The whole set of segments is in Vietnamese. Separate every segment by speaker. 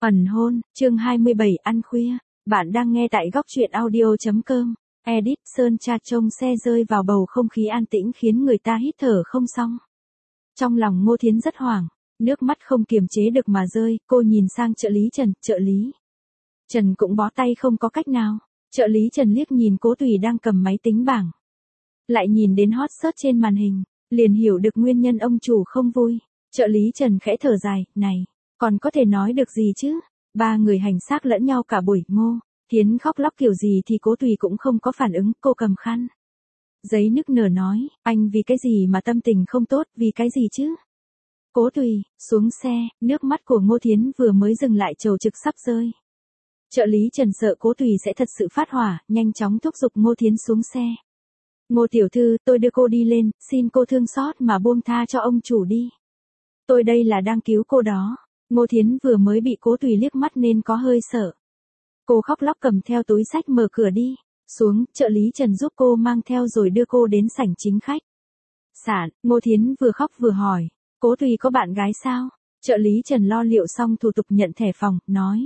Speaker 1: Ẩn hôn, chương 27 ăn khuya. Bạn đang nghe tại góc truyện audio.com. Edit Sơn Tra trông xe rơi vào bầu không khí an tĩnh khiến người ta hít thở không xong. Trong lòng Ngô Thiến rất hoảng, nước mắt không kiềm chế được mà rơi, cô nhìn sang trợ lý Trần, trợ lý. Trần cũng bó tay không có cách nào. Trợ lý Trần liếc nhìn Cố Tùy đang cầm máy tính bảng. Lại nhìn đến hot search trên màn hình, liền hiểu được nguyên nhân ông chủ không vui. Trợ lý Trần khẽ thở dài, này, còn có thể nói được gì chứ? Ba người hành xác lẫn nhau cả buổi. Ngô Thiến khóc lóc kiểu gì thì Cố Tùy cũng không có phản ứng, cô cầm khăn giấy nức nở nói, anh vì cái gì mà tâm tình không tốt, vì cái gì chứ? Cố Tùy, xuống xe, nước mắt của Ngô Thiến vừa mới dừng lại trầu trực sắp rơi. Trợ lý Trần sợ Cố Tùy sẽ thật sự phát hỏa, nhanh chóng thúc giục Ngô Thiến xuống xe. Ngô tiểu thư, tôi đưa cô đi lên, xin cô thương xót mà buông tha cho ông chủ đi. Tôi đây là đang cứu cô đó. Ngô Thiến vừa mới bị Cố Tùy liếc mắt nên có hơi sợ. Cô khóc lóc cầm theo túi xách mở cửa đi. Xuống, trợ lý Trần giúp cô mang theo rồi đưa cô đến sảnh chính khách. Sạn, Ngô Thiến vừa khóc vừa hỏi, Cố Tùy có bạn gái sao? Trợ lý Trần lo liệu xong thủ tục nhận thẻ phòng, nói.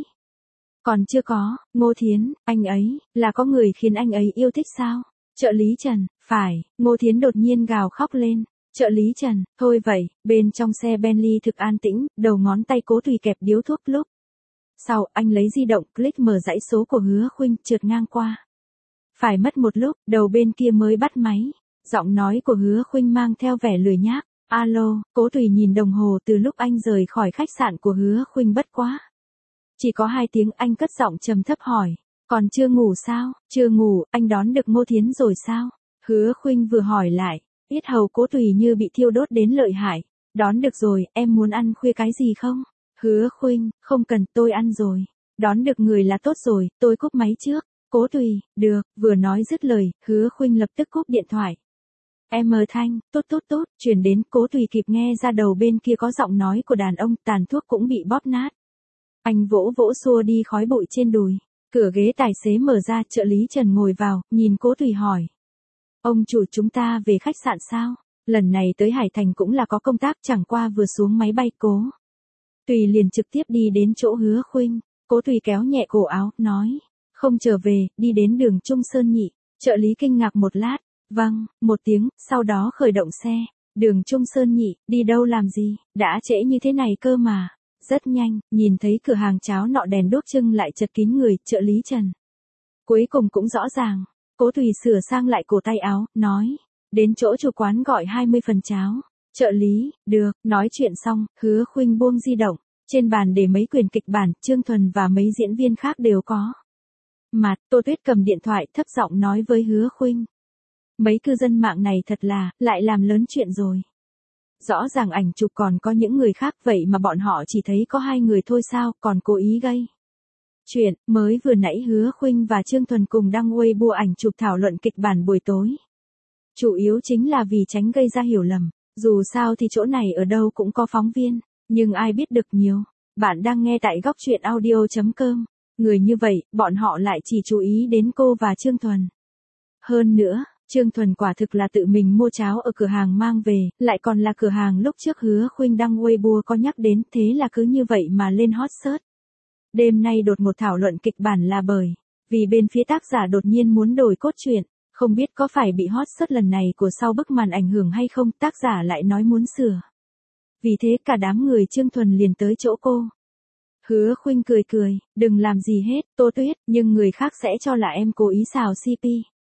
Speaker 1: Còn chưa có. Ngô Thiến, anh ấy, là có người khiến anh ấy yêu thích sao? Trợ lý Trần, phải. Ngô Thiến đột nhiên gào khóc lên. Trợ lý Trần, thôi vậy, bên trong xe Bentley thực an tĩnh, đầu ngón tay Cố Tùy kẹp điếu thuốc lúc. Sau, anh lấy di động, click mở dãy số của Hứa Khuynh, trượt ngang qua. Phải mất một lúc, đầu bên kia mới bắt máy. Giọng nói của Hứa Khuynh mang theo vẻ lười nhác. Alo, Cố Tùy nhìn đồng hồ từ lúc anh rời khỏi khách sạn của Hứa Khuynh bất quá. Chỉ có 2 tiếng, anh cất giọng trầm thấp hỏi. Còn chưa ngủ sao? Chưa ngủ, anh đón được Ngô Thiến rồi sao? Hứa Khuynh vừa hỏi lại. Yết hầu Cố Tùy như bị thiêu đốt đến lợi hại. Đón được rồi, em muốn ăn khuya cái gì không? Hứa Khuynh, không cần, tôi ăn rồi. Đón được người là tốt rồi, tôi cúp máy trước. Cố Tùy, được, vừa nói dứt lời, Hứa Khuynh lập tức cúp điện thoại. Em thanh, tốt, truyền đến. Cố Tùy kịp nghe ra đầu bên kia có giọng nói của đàn ông, tàn thuốc cũng bị bóp nát. Anh vỗ vỗ xua đi khói bụi trên đùi. Cửa ghế tài xế mở ra, trợ lý Trần ngồi vào, nhìn Cố Tùy hỏi. Ông chủ, chúng ta về khách sạn sao? Lần này tới Hải Thành cũng là có công tác, chẳng qua vừa xuống máy bay. Cố Tùy liền trực tiếp đi đến chỗ Hứa Khuynh. Cố Tùy kéo nhẹ cổ áo, nói. Không trở về, đi đến đường Trung Sơn nhỉ? Trợ lý kinh ngạc một lát. Vâng, một tiếng, sau đó khởi động xe. Đường Trung Sơn nhỉ, đi đâu làm gì? Đã trễ như thế này cơ mà. Rất nhanh, nhìn thấy cửa hàng cháo nọ đèn đuốc trưng lại chật kín người, trợ lý Trần. Cuối cùng cũng rõ ràng. Cố Tùy sửa sang lại cổ tay áo, nói. Đến chỗ chủ quán gọi 20 phần cháo. Trợ lý, được, nói chuyện xong, Hứa Khuynh buông di động. Trên bàn để mấy quyển kịch bản, Trương Thuần và mấy diễn viên khác đều có. Mặt, Tô Tuyết cầm điện thoại thấp giọng nói với Hứa Khuynh. Mấy cư dân mạng này thật là, lại làm lớn chuyện rồi. Rõ ràng ảnh chụp còn có những người khác vậy mà bọn họ chỉ thấy có 2 người thôi sao, còn cố ý gây chuyện. Mới vừa nãy Hứa Khuynh và Trương Thuần cùng đăng Weibo ảnh chụp thảo luận kịch bản buổi tối. Chủ yếu chính là vì tránh gây ra hiểu lầm. Dù sao thì chỗ này ở đâu cũng có phóng viên, nhưng ai biết được nhiều. Bạn đang nghe tại góc truyện audio.com. Người như vậy, bọn họ lại chỉ chú ý đến cô và Trương Thuần. Hơn nữa, Trương Thuần quả thực là tự mình mua cháo ở cửa hàng mang về, lại còn là cửa hàng lúc trước Hứa Khuynh đăng Weibo có nhắc đến, thế là cứ như vậy mà lên hot search. Đêm nay đột ngột thảo luận kịch bản là bởi vì bên phía tác giả đột nhiên muốn đổi cốt truyện, không biết có phải bị hot search lần này của sau bức màn ảnh hưởng hay không, tác giả lại nói muốn sửa. Vì thế cả đám người Trương Thuần liền tới chỗ cô. Hứa Khuynh cười, đừng làm gì hết, Tô Tuyết, nhưng người khác sẽ cho là em cố ý xào CP.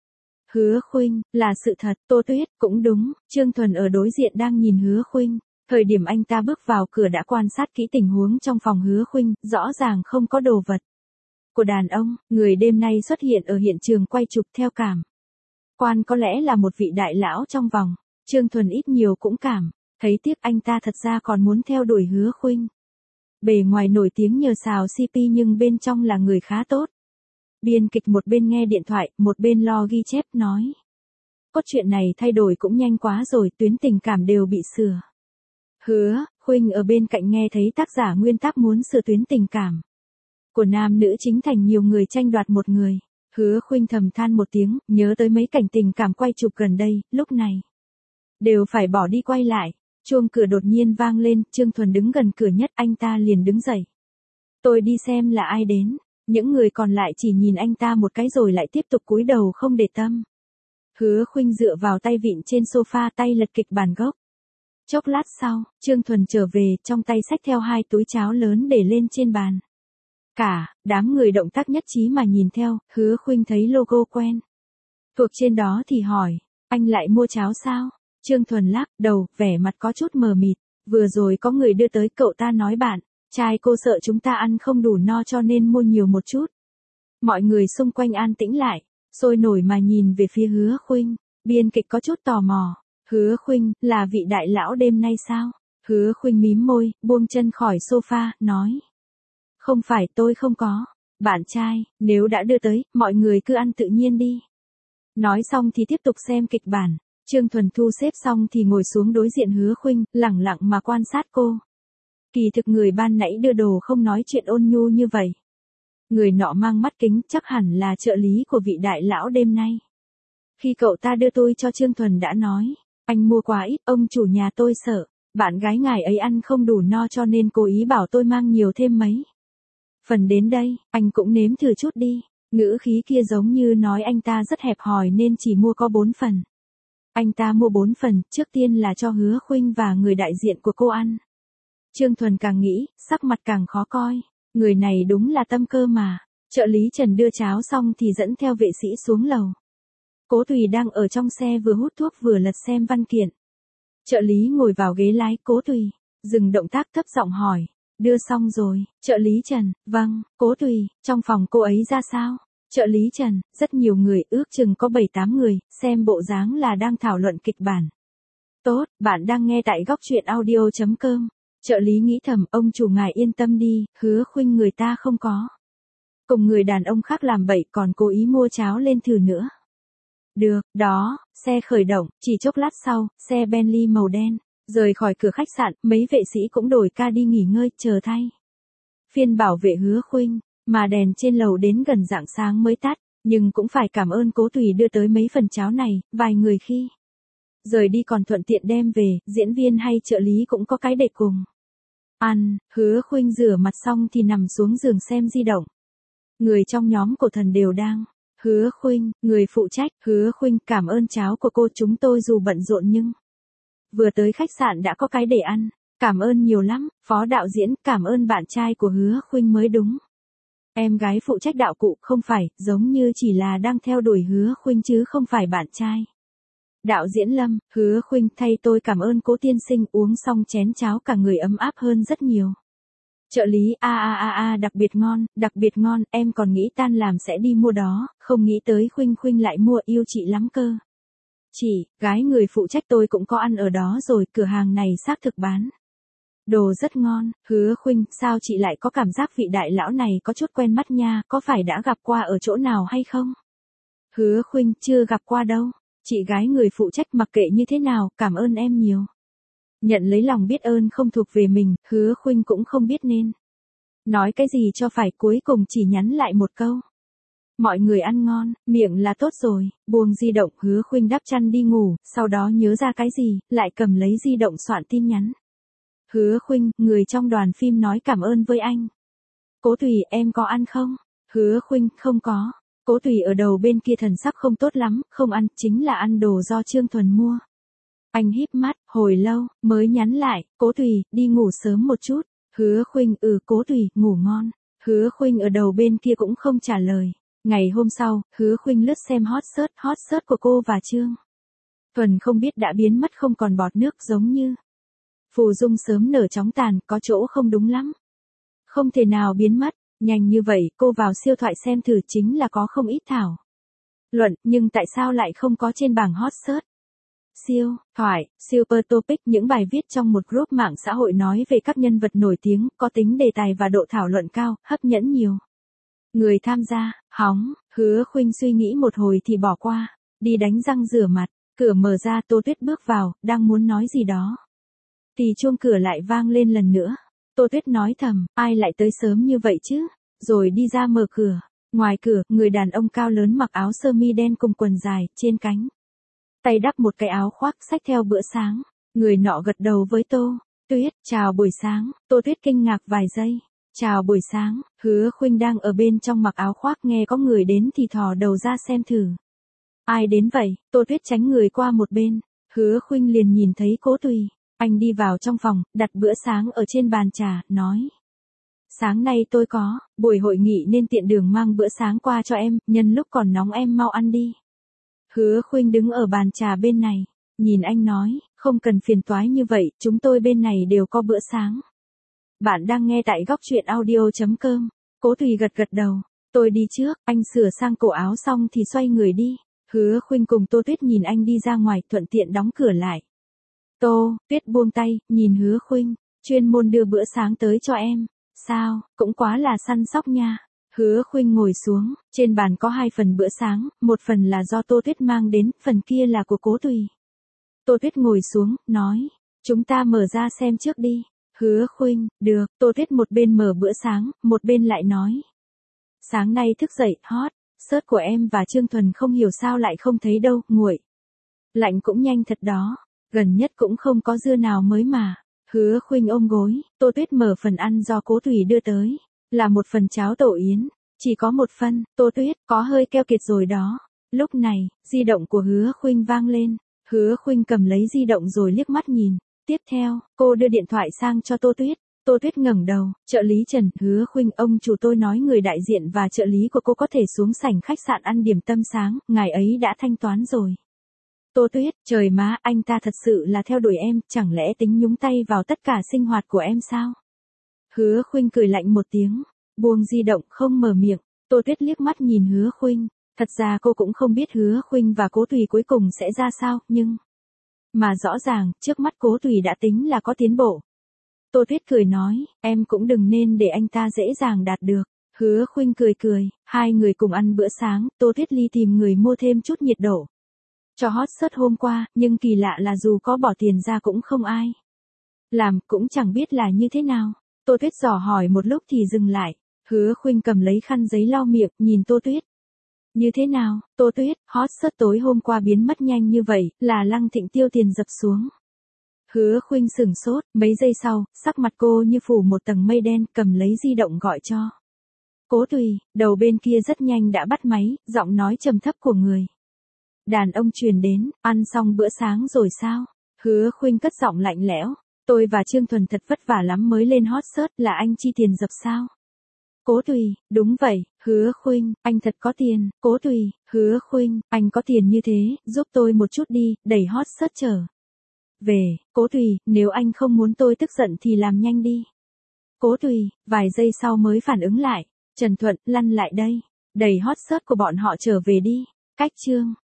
Speaker 1: Hứa Khuynh, là sự thật. Tô Tuyết, cũng đúng. Trương Thuần ở đối diện đang nhìn Hứa Khuynh. Thời điểm anh ta bước vào cửa đã quan sát kỹ tình huống trong phòng Hứa Khuynh, rõ ràng không có đồ vật của đàn ông. Người đêm nay xuất hiện ở hiện trường quay chụp theo cảm quan có lẽ là một vị đại lão trong vòng. Trương Thuần ít nhiều cũng cảm thấy tiếc, anh ta thật ra còn muốn theo đuổi Hứa Khuynh. Bề ngoài nổi tiếng nhờ xào CP nhưng bên trong là người khá tốt. Biên kịch một bên nghe điện thoại, một bên lo ghi chép, nói. Cốt truyện này thay đổi cũng nhanh quá rồi, tuyến tình cảm đều bị sửa. Hứa Khuynh ở bên cạnh nghe thấy tác giả nguyên tắc muốn sửa tuyến tình cảm của nam nữ chính thành nhiều người tranh đoạt một người. Hứa Khuynh thầm than một tiếng, nhớ tới mấy cảnh tình cảm quay chụp gần đây, lúc này đều phải bỏ đi quay lại. Chuông cửa đột nhiên vang lên, Trương Thuần đứng gần cửa nhất, anh ta liền đứng dậy. Tôi đi xem là ai đến. Những người còn lại chỉ nhìn anh ta một cái rồi lại tiếp tục cúi đầu không để tâm. Hứa Khuynh dựa vào tay vịn trên sofa, tay lật kịch bản gốc. Chốc lát sau, Trương Thuần trở về, trong tay xách theo 2 túi cháo lớn để lên trên bàn. Cả đám người động tác nhất trí mà nhìn theo, Hứa Khuynh thấy logo quen thuộc trên đó thì hỏi, anh lại mua cháo sao? Trương Thuần lắc đầu, vẻ mặt có chút mờ mịt. Vừa rồi có người đưa tới, cậu ta nói bạn trai cô sợ chúng ta ăn không đủ no cho nên mua nhiều một chút. Mọi người xung quanh an tĩnh lại, sôi nổi mà nhìn về phía Hứa Khuynh. Biên kịch có chút tò mò. Hứa Khuynh, là vị đại lão đêm nay sao? Hứa Khuynh mím môi, buông chân khỏi sofa, nói. Không phải, tôi không có bạn trai, nếu đã đưa tới, mọi người cứ ăn tự nhiên đi. Nói xong thì tiếp tục xem kịch bản. Trương Thuần thu xếp xong thì ngồi xuống đối diện Hứa Khuynh, lẳng lặng mà quan sát cô. Kỳ thực người ban nãy đưa đồ không nói chuyện ôn nhu như vậy. Người nọ mang mắt kính, chắc hẳn là trợ lý của vị đại lão đêm nay. Khi cậu ta đưa tôi cho Trương Thuần đã nói, anh mua quá ít, ông chủ nhà tôi sợ bạn gái ngài ấy ăn không đủ no cho nên cố ý bảo tôi mang nhiều thêm mấy phần đến đây, anh cũng nếm thử chút đi. Ngữ khí kia giống như nói anh ta rất hẹp hòi nên chỉ mua có 4 phần. Anh ta mua 4 phần, trước tiên là cho Hứa Khuynh và người đại diện của cô ăn. Trương Thuần càng nghĩ, sắc mặt càng khó coi. Người này đúng là tâm cơ mà. Trợ lý Trần đưa cháo xong thì dẫn theo vệ sĩ xuống lầu. Cố Tùy đang ở trong xe vừa hút thuốc vừa lật xem văn kiện. Trợ lý ngồi vào ghế lái, Cố Tùy dừng động tác thấp giọng hỏi. Đưa xong rồi, trợ lý Trần, vâng. Cố Tùy, trong phòng cô ấy ra sao? Trợ lý Trần, rất nhiều người, ước chừng có 7-8 người, xem bộ dáng là đang thảo luận kịch bản. Tốt, bạn đang nghe tại góc truyện audio.com. Trợ lý nghĩ thầm, ông chủ ngài yên tâm đi, Hứa Khuynh người ta không có cùng người đàn ông khác làm bậy, còn cố ý mua cháo lên thử nữa. Được, đó, xe khởi động, chỉ chốc lát sau, xe Bentley màu đen rời khỏi cửa khách sạn, mấy vệ sĩ cũng đổi ca đi nghỉ ngơi, chờ thay phiên bảo vệ Hứa Khuynh, mà đèn trên lầu đến gần rạng sáng mới tắt, nhưng cũng phải cảm ơn Cố Tùy đưa tới mấy phần cháo này, vài người khi rời đi còn thuận tiện đem về, diễn viên hay trợ lý cũng có cái để cùng ăn. Hứa Khuynh rửa mặt xong thì nằm xuống giường xem di động. Người trong nhóm cổ thần đều đang. Hứa Khuynh, người phụ trách, Hứa Khuynh, cảm ơn cháo của cô, chúng tôi dù bận rộn nhưng vừa tới khách sạn đã có cái để ăn. Cảm ơn nhiều lắm, phó đạo diễn, cảm ơn bạn trai của Hứa Khuynh mới đúng. Em gái phụ trách đạo cụ, không phải, giống như chỉ là đang theo đuổi Hứa Khuynh chứ không phải bạn trai. Đạo diễn Lâm, Hứa Khuynh, thay tôi cảm ơn Cố tiên sinh, uống xong chén cháo cả người ấm áp hơn rất nhiều. Trợ lý, đặc biệt ngon, em còn nghĩ tan làm sẽ đi mua đó, không nghĩ tới Khuynh Khuynh lại mua, yêu chị lắm cơ. Chị, gái người phụ trách tôi cũng có ăn ở đó rồi, cửa hàng này xác thực bán đồ rất ngon. Hứa Khuynh, sao chị lại có cảm giác vị đại lão này có chút quen mắt nha, có phải đã gặp qua ở chỗ nào hay không? Hứa Khuynh, chưa gặp qua đâu. Chị gái người phụ trách, mặc kệ như thế nào, cảm ơn em nhiều. Nhận lấy lòng biết ơn không thuộc về mình, Hứa Khuynh cũng không biết nên nói cái gì cho phải, cuối cùng chỉ nhắn lại một câu. Mọi người ăn ngon, miệng là tốt rồi, buông di động, Hứa Khuynh đắp chăn đi ngủ, sau đó nhớ ra cái gì, lại cầm lấy di động soạn tin nhắn. Hứa Khuynh, người trong đoàn phim nói cảm ơn với anh. Cố Tùy, em có ăn không? Hứa Khuynh, không có. Cố Tùy ở đầu bên kia thần sắc không tốt lắm, không ăn, chính là ăn đồ do Trương Thuần mua. Anh híp mắt, hồi lâu, mới nhắn lại, Cố Tùy, đi ngủ sớm một chút. Hứa Khuynh, Cố Tùy, ngủ ngon. Hứa Khuynh ở đầu bên kia cũng không trả lời. Ngày hôm sau, Hứa Khuynh lướt xem hot search của cô và Trương Thuần không biết đã biến mất không còn bọt nước, giống như phù dung sớm nở chóng tàn, có chỗ không đúng lắm. Không thể nào biến mất nhanh như vậy, cô vào siêu thoại xem thử, chính là có không ít thảo luận, nhưng tại sao lại không có trên bảng hot search? Siêu thoại, Super Topic, những bài viết trong một group mạng xã hội nói về các nhân vật nổi tiếng, có tính đề tài và độ thảo luận cao, hấp dẫn nhiều người tham gia. Hóng, Hứa Khuynh suy nghĩ một hồi thì bỏ qua, đi đánh răng rửa mặt, cửa mở ra, Tô Tuyết bước vào, đang muốn nói gì đó thì chuông cửa lại vang lên lần nữa. Tô Tuyết nói thầm, ai lại tới sớm như vậy chứ? Rồi đi ra mở cửa. Ngoài cửa, người đàn ông cao lớn mặc áo sơ mi đen cùng quần dài, trên cánh tay đắp một cái áo khoác, xách theo bữa sáng. Người nọ gật đầu với Tô Tuyết, chào buổi sáng. Tô Tuyết kinh ngạc vài giây. Chào buổi sáng, Hứa Khuynh đang ở bên trong mặc áo khoác nghe có người đến thì thò đầu ra xem thử. Ai đến vậy? Tô Tuyết tránh người qua một bên. Hứa Khuynh liền nhìn thấy Cố Tùy. Anh đi vào trong phòng, đặt bữa sáng ở trên bàn trà, nói. Sáng nay tôi có buổi hội nghị nên tiện đường mang bữa sáng qua cho em, nhân lúc còn nóng em mau ăn đi. Hứa Khuynh đứng ở bàn trà bên này, nhìn anh nói, không cần phiền toái như vậy, chúng tôi bên này đều có bữa sáng. Bạn đang nghe tại góc truyện audio.com. Cố Tùy gật gật đầu, tôi đi trước, anh sửa sang cổ áo xong thì xoay người đi. Hứa Khuynh cùng Tô Tuyết nhìn anh đi ra ngoài, thuận tiện đóng cửa lại. Tô Tuyết buông tay, nhìn Hứa Khuynh, chuyên môn đưa bữa sáng tới cho em. Sao, cũng quá là săn sóc nha. Hứa Khuynh ngồi xuống, trên bàn có 2 phần bữa sáng, một phần là do Tô Tuyết mang đến, phần kia là của Cố Tùy. Tô Tuyết ngồi xuống, nói, chúng ta mở ra xem trước đi. Hứa Khuynh, được. Tô Tuyết một bên mở bữa sáng, một bên lại nói. Sáng nay thức dậy, hot, sớt của em và Trương Thuần không hiểu sao lại không thấy đâu, nguội. Lạnh cũng nhanh thật đó, gần nhất cũng không có dưa nào mới mà. Hứa Khuynh ôm gối, Tô Tuyết mở phần ăn do Cố Tùy đưa tới, là một phần cháo tổ yến, chỉ có một phân. Tô Tuyết, có hơi keo kiệt rồi đó. Lúc này, di động của Hứa Khuynh vang lên, Hứa Khuynh cầm lấy di động rồi liếc mắt nhìn. Tiếp theo, cô đưa điện thoại sang cho Tô Tuyết. Tô Tuyết ngẩng đầu, trợ lý Trần. Hứa Khuynh, ông chủ tôi nói người đại diện và trợ lý của cô có thể xuống sảnh khách sạn ăn điểm tâm sáng, ngài ấy đã thanh toán rồi. Tô Tuyết, trời má, anh ta thật sự là theo đuổi em, chẳng lẽ tính nhúng tay vào tất cả sinh hoạt của em sao? Hứa Khuynh cười lạnh một tiếng, buông di động không mở miệng. Tô Tuyết liếc mắt nhìn Hứa Khuynh, thật ra cô cũng không biết Hứa Khuynh và Cố Tùy cuối cùng sẽ ra sao, nhưng mà rõ ràng, trước mắt Cố Tùy đã tính là có tiến bộ. Tô Tuyết cười nói, em cũng đừng nên để anh ta dễ dàng đạt được. Hứa Khuynh cười cười, hai người cùng ăn bữa sáng, Tô Tuyết ly tìm người mua thêm chút nhiệt độ cho hot search hôm qua, nhưng kỳ lạ là dù có bỏ tiền ra cũng không ai làm, cũng chẳng biết là như thế nào. Tô Tuyết dò hỏi một lúc thì dừng lại. Hứa Khuynh cầm lấy khăn giấy lau miệng, nhìn Tô Tuyết. Như thế nào, Tô Tuyết, hot search tối hôm qua biến mất nhanh như vậy, là Lăng Thịnh tiêu tiền dập xuống. Hứa Khuynh sửng sốt, mấy giây sau, sắc mặt cô như phủ một tầng mây đen, cầm lấy di động gọi cho Cố Tùy. Đầu bên kia rất nhanh đã bắt máy, giọng nói trầm thấp của người đàn ông truyền đến, ăn xong bữa sáng rồi sao? Hứa Khuynh cất giọng lạnh lẽo, tôi và Trương Thuần thật vất vả lắm mới lên hot search, là anh chi tiền dập sao? Cố Tùy, đúng vậy. Hứa Khuynh, anh thật có tiền. Cố Tùy, Hứa Khuynh, anh có tiền như thế, giúp tôi một chút đi, đẩy hot search trở về. Cố Tùy, nếu anh không muốn tôi tức giận thì làm nhanh đi. Cố Tùy, vài giây sau mới phản ứng lại. Trần Thuận, lăn lại đây, đẩy hot search của bọn họ trở về đi. Cách chương